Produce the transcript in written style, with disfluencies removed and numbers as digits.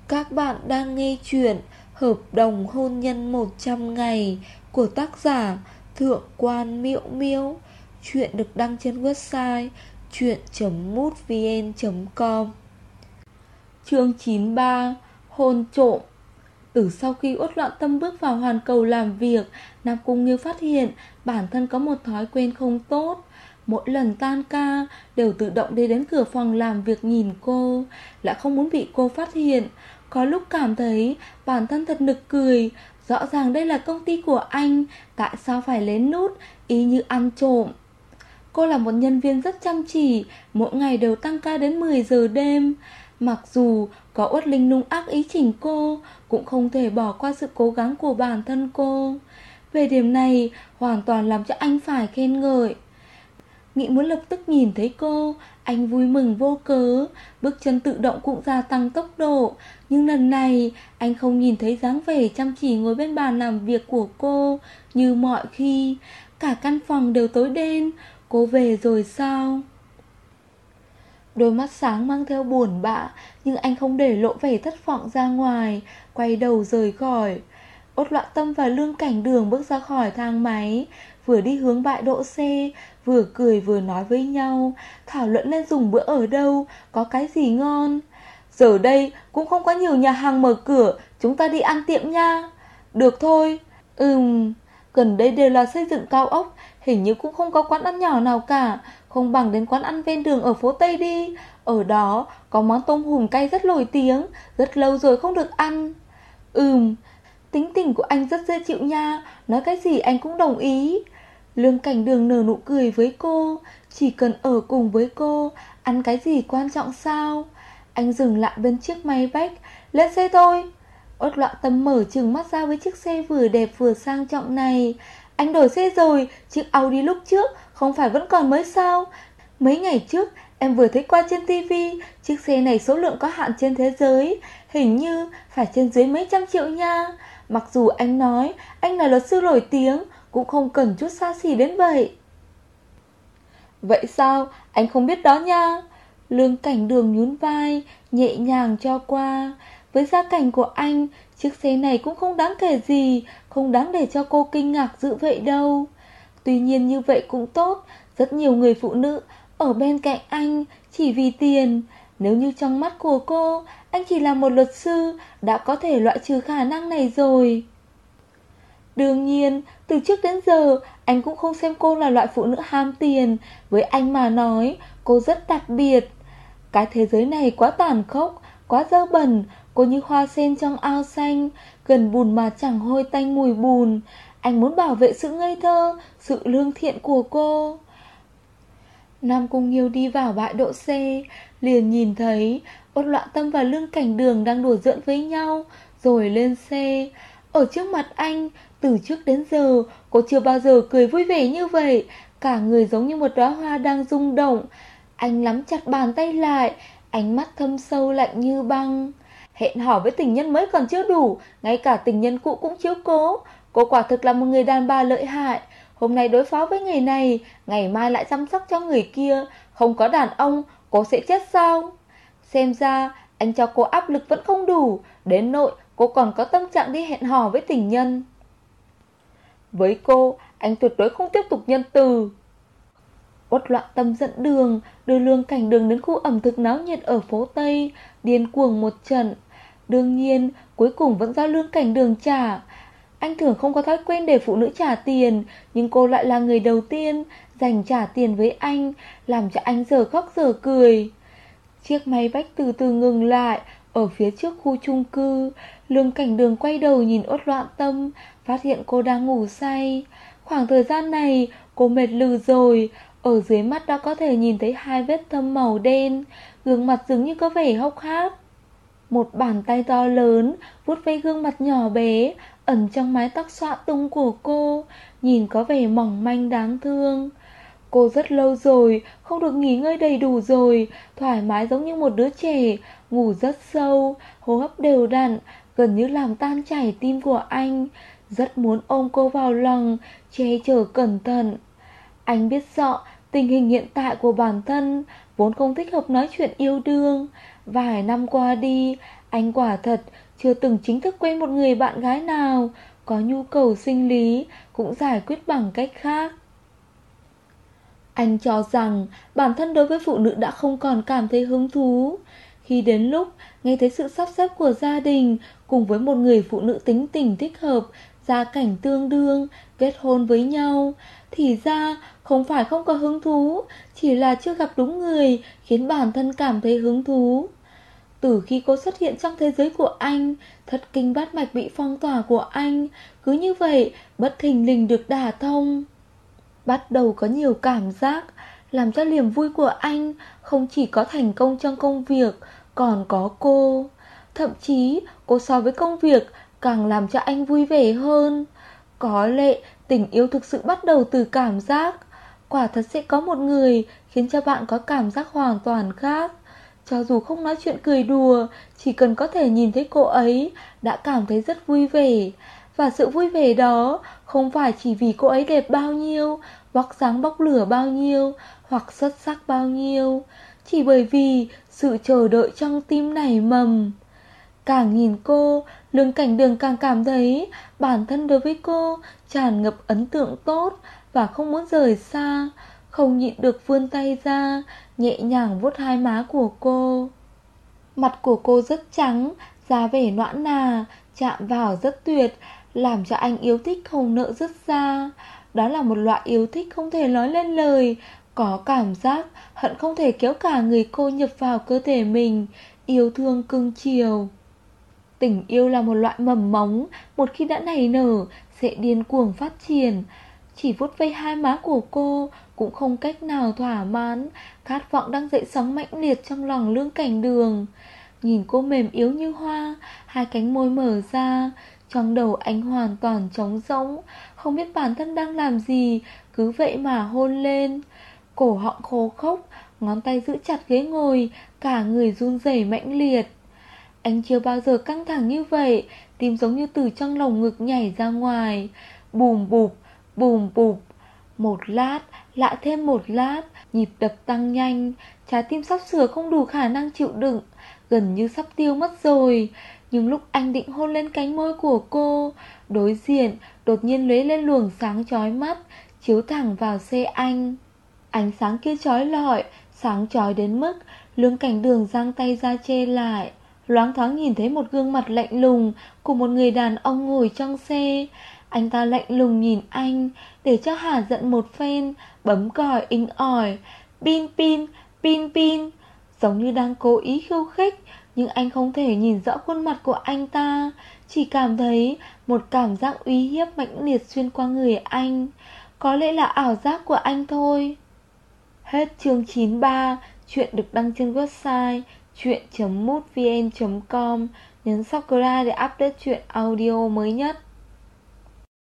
Các bạn đang nghe chuyện Hợp đồng hôn nhân 100 ngày của tác giả Thượng quan Miễu Miễu. Chuyện được đăng trên website chuyện.mútvn.com. Chương 93. Hôn trộm. Từ sau khi Uất Loạn Tâm bước vào hoàn cầu làm việc, Nam Cung Nghiêu phát hiện bản thân có một thói quen không tốt. Mỗi lần tan ca đều tự động đi đến cửa phòng làm việc nhìn cô, lại không muốn bị cô phát hiện. Có lúc cảm thấy bản thân thật nực cười. Rõ ràng đây là công ty của anh, tại sao phải lén lút, y như ăn trộm. Cô là một nhân viên rất chăm chỉ, mỗi ngày đều tăng ca đến 10 giờ đêm. Mặc dù có Uất Linh Lung ác ý chỉnh cô, cũng không thể bỏ qua sự cố gắng của bản thân cô. Về điểm này hoàn toàn làm cho anh phải khen ngợi. Nghĩ muốn lập tức nhìn thấy cô, anh vui mừng vô cớ, bước chân tự động cũng gia tăng tốc độ. Nhưng lần này anh không nhìn thấy dáng vẻ chăm chỉ ngồi bên bàn làm việc của cô như mọi khi. Cả căn phòng đều tối đen. Cô về rồi sao? Đôi mắt sáng mang theo buồn bã, nhưng anh không để lộ vẻ thất vọng ra ngoài, quay đầu rời khỏi. Uất Loạn Tâm và Lương Cảnh Đường bước ra khỏi thang máy, vừa đi hướng bãi đỗ xe, vừa cười vừa nói với nhau, thảo luận lên dùng bữa ở đâu, có cái gì ngon. Giờ đây cũng không có nhiều nhà hàng mở cửa, chúng ta đi ăn tiệm nha. Được thôi. Gần đây đều là xây dựng cao ốc, hình như cũng không có quán ăn nhỏ nào cả. Không bằng đến quán ăn ven đường ở phố Tây đi. Ở đó có món tôm hùm cay rất nổi tiếng, rất lâu rồi không được ăn. Tính tình của anh rất dễ chịu nha, nói cái gì anh cũng đồng ý. Lương Cảnh Đường nở nụ cười với cô, chỉ cần ở cùng với cô, ăn cái gì quan trọng sao? Anh dừng lại bên chiếc Maybach, lên xe thôi. Uất Loạn Tâm mở trừng mắt ra với chiếc xe vừa đẹp vừa sang trọng này. Anh đổi xe rồi, chiếc Audi lúc trước không phải vẫn còn mới sao? Mấy ngày trước em vừa thấy qua trên tivi, chiếc xe này số lượng có hạn trên thế giới, hình như phải trên dưới mấy trăm triệu nha. Mặc dù anh nói anh là luật sư nổi tiếng, cũng không cần chút xa xỉ đến vậy. Vậy sao? Anh không biết đó nha. Lương Cảnh Đường nhún vai, nhẹ nhàng cho qua. Với gia cảnh của anh, chiếc xe này cũng không đáng kể gì, không đáng để cho cô kinh ngạc dữ vậy đâu. Tuy nhiên như vậy cũng tốt, rất nhiều người phụ nữ ở bên cạnh anh chỉ vì tiền. Nếu như trong mắt của cô, anh chỉ là một luật sư, đã có thể loại trừ khả năng này rồi. Đương nhiên, từ trước đến giờ, anh cũng không xem cô là loại phụ nữ ham tiền. Với anh mà nói, cô rất đặc biệt. Cái thế giới này quá tàn khốc, quá dơ bẩn. Cô như hoa sen trong ao xanh, gần bùn mà chẳng hôi tanh mùi bùn. Anh muốn bảo vệ sự ngây thơ, sự lương thiện của cô. Nam Cung Nghiêu đi vào bãi đỗ xe, liền nhìn thấy Uất Loạn Tâm và Lương Cảnh Đường đang đùa giỡn với nhau, rồi lên xe. Ở trước mặt anh, từ trước đến giờ, cô chưa bao giờ cười vui vẻ như vậy, cả người giống như một đóa hoa đang rung động. Anh nắm chặt bàn tay lại, ánh mắt thâm sâu lạnh như băng. Hẹn hò với tình nhân mới còn chưa đủ, ngay cả tình nhân cũ cũng chiếu cố. Cô quả thực là một người đàn bà lợi hại. Hôm nay đối phó với người này, ngày mai lại chăm sóc cho người kia. Không có đàn ông, cô sẽ chết sao? Xem ra anh cho cô áp lực vẫn không đủ, đến nỗi cô còn có tâm trạng đi hẹn hò với tình nhân. Với cô, anh tuyệt đối không tiếp tục nhân từ. Uất Loạn Tâm dẫn đường, đưa Lương Cảnh Đường đến khu ẩm thực náo nhiệt ở phố Tây, điên cuồng một trận. Đương nhiên, cuối cùng vẫn do Lương Cảnh Đường trả. Anh thường không có thói quen để phụ nữ trả tiền, nhưng cô lại là người đầu tiên dành trả tiền với anh, làm cho anh giờ khóc giờ cười. Chiếc máy bách từ từ ngừng lại ở phía trước khu chung cư. Lương Cảnh Đường quay đầu nhìn Uất Loạn Tâm, phát hiện cô đang ngủ say. Khoảng thời gian này cô mệt lừ rồi. Ở dưới mắt đã có thể nhìn thấy hai vết thâm màu đen, gương mặt dường như có vẻ hốc hác. Một bàn tay to lớn vuốt ve gương mặt nhỏ bé ẩn trong mái tóc xõa tung của cô, nhìn có vẻ mỏng manh đáng thương. Cô rất lâu rồi không được nghỉ ngơi đầy đủ rồi, thoải mái giống như một đứa trẻ, ngủ rất sâu, hô hấp đều đặn, gần như làm tan chảy tim của anh. Rất muốn ôm cô vào lòng, che chở cẩn thận. Anh biết rõ tình hình hiện tại của bản thân, vốn không thích hợp nói chuyện yêu đương. Vài năm qua đi, Anh quả thật chưa từng chính thức quen một người bạn gái nào có nhu cầu sinh lý cũng giải quyết bằng cách khác. Anh cho rằng bản thân đối với phụ nữ đã không còn cảm thấy hứng thú. Khi đến lúc nghe thấy sự sắp xếp của gia đình cùng với một người phụ nữ tính tình thích hợp, gia cảnh tương đương, kết hôn với nhau, thì ra không phải không có hứng thú, chỉ là chưa gặp đúng người khiến bản thân cảm thấy hứng thú. Từ khi cô xuất hiện trong thế giới của anh, thất kinh bát mạch bị phong tỏa của anh cứ như vậy bất thình lình được đả thông. Bắt đầu có nhiều cảm giác, làm cho niềm vui của anh không chỉ có thành công trong công việc, còn có cô. Thậm chí cô so với công việc càng làm cho anh vui vẻ hơn. Có lẽ tình yêu thực sự bắt đầu từ cảm giác. Quả thật sẽ có một người khiến cho bạn có cảm giác hoàn toàn khác. Cho dù không nói chuyện cười đùa, chỉ cần có thể nhìn thấy cô ấy đã cảm thấy rất vui vẻ. Và sự vui vẻ đó không phải chỉ vì cô ấy đẹp bao nhiêu, vóc dáng bốc lửa bao nhiêu, hoặc xuất sắc bao nhiêu, chỉ bởi vì sự chờ đợi trong tim nảy mầm. Càng nhìn cô, Lương Cảnh Đường càng cảm thấy bản thân đối với cô tràn ngập ấn tượng tốt và không muốn rời xa, không nhịn được vươn tay ra, nhẹ nhàng vuốt hai má của cô. Mặt của cô rất trắng, da vẻ nõn nà, chạm vào rất tuyệt, làm cho anh yêu thích không nỡ dứt ra. Đó là một loại yêu thích không thể nói lên lời, có cảm giác hận không thể kéo cả người cô nhập vào cơ thể mình, yêu thương cưng chiều. Tình yêu là một loại mầm mống, một khi đã nảy nở sẽ điên cuồng phát triển. Chỉ vuốt ve hai má của cô cũng không cách nào thỏa mãn, khát vọng đang dậy sóng mãnh liệt trong lòng Lương Cảnh Đường. Nhìn cô mềm yếu như hoa, hai cánh môi mở ra, trong đầu anh hoàn toàn trống rỗng, không biết bản thân đang làm gì, cứ vậy mà hôn lên. Cổ họng khô khốc, ngón tay giữ chặt ghế ngồi, cả người run rẩy mãnh liệt. Anh chưa bao giờ căng thẳng như vậy, tim giống như từ trong lồng ngực nhảy ra ngoài. Bùm bụp, bùm bụp. Một lát, lại thêm một lát, nhịp đập tăng nhanh, trái tim sắp sửa không đủ khả năng chịu đựng, gần như sắp tiêu mất rồi. Nhưng lúc anh định hôn lên cánh môi của cô, đối diện đột nhiên lóe lên luồng sáng chói mắt, chiếu thẳng vào xe anh. Ánh sáng kia chói lọi, sáng chói đến mức Lương Cảnh Đường giang tay ra che lại. Loáng thoáng nhìn thấy một gương mặt lạnh lùng của một người đàn ông ngồi trong xe. Anh ta lạnh lùng nhìn anh, để cho hả giận một phen, bấm còi inh ỏi. Pin pin, pin pin. Giống như đang cố ý khiêu khích, nhưng anh không thể nhìn rõ khuôn mặt của anh ta, chỉ cảm thấy một cảm giác uy hiếp mãnh liệt xuyên qua người anh. Có lẽ là ảo giác của anh thôi. Hết chương 93. Chuyện được đăng trên website chuyện.mútvn.com. Nhấn subscribe để update chuyện audio mới nhất.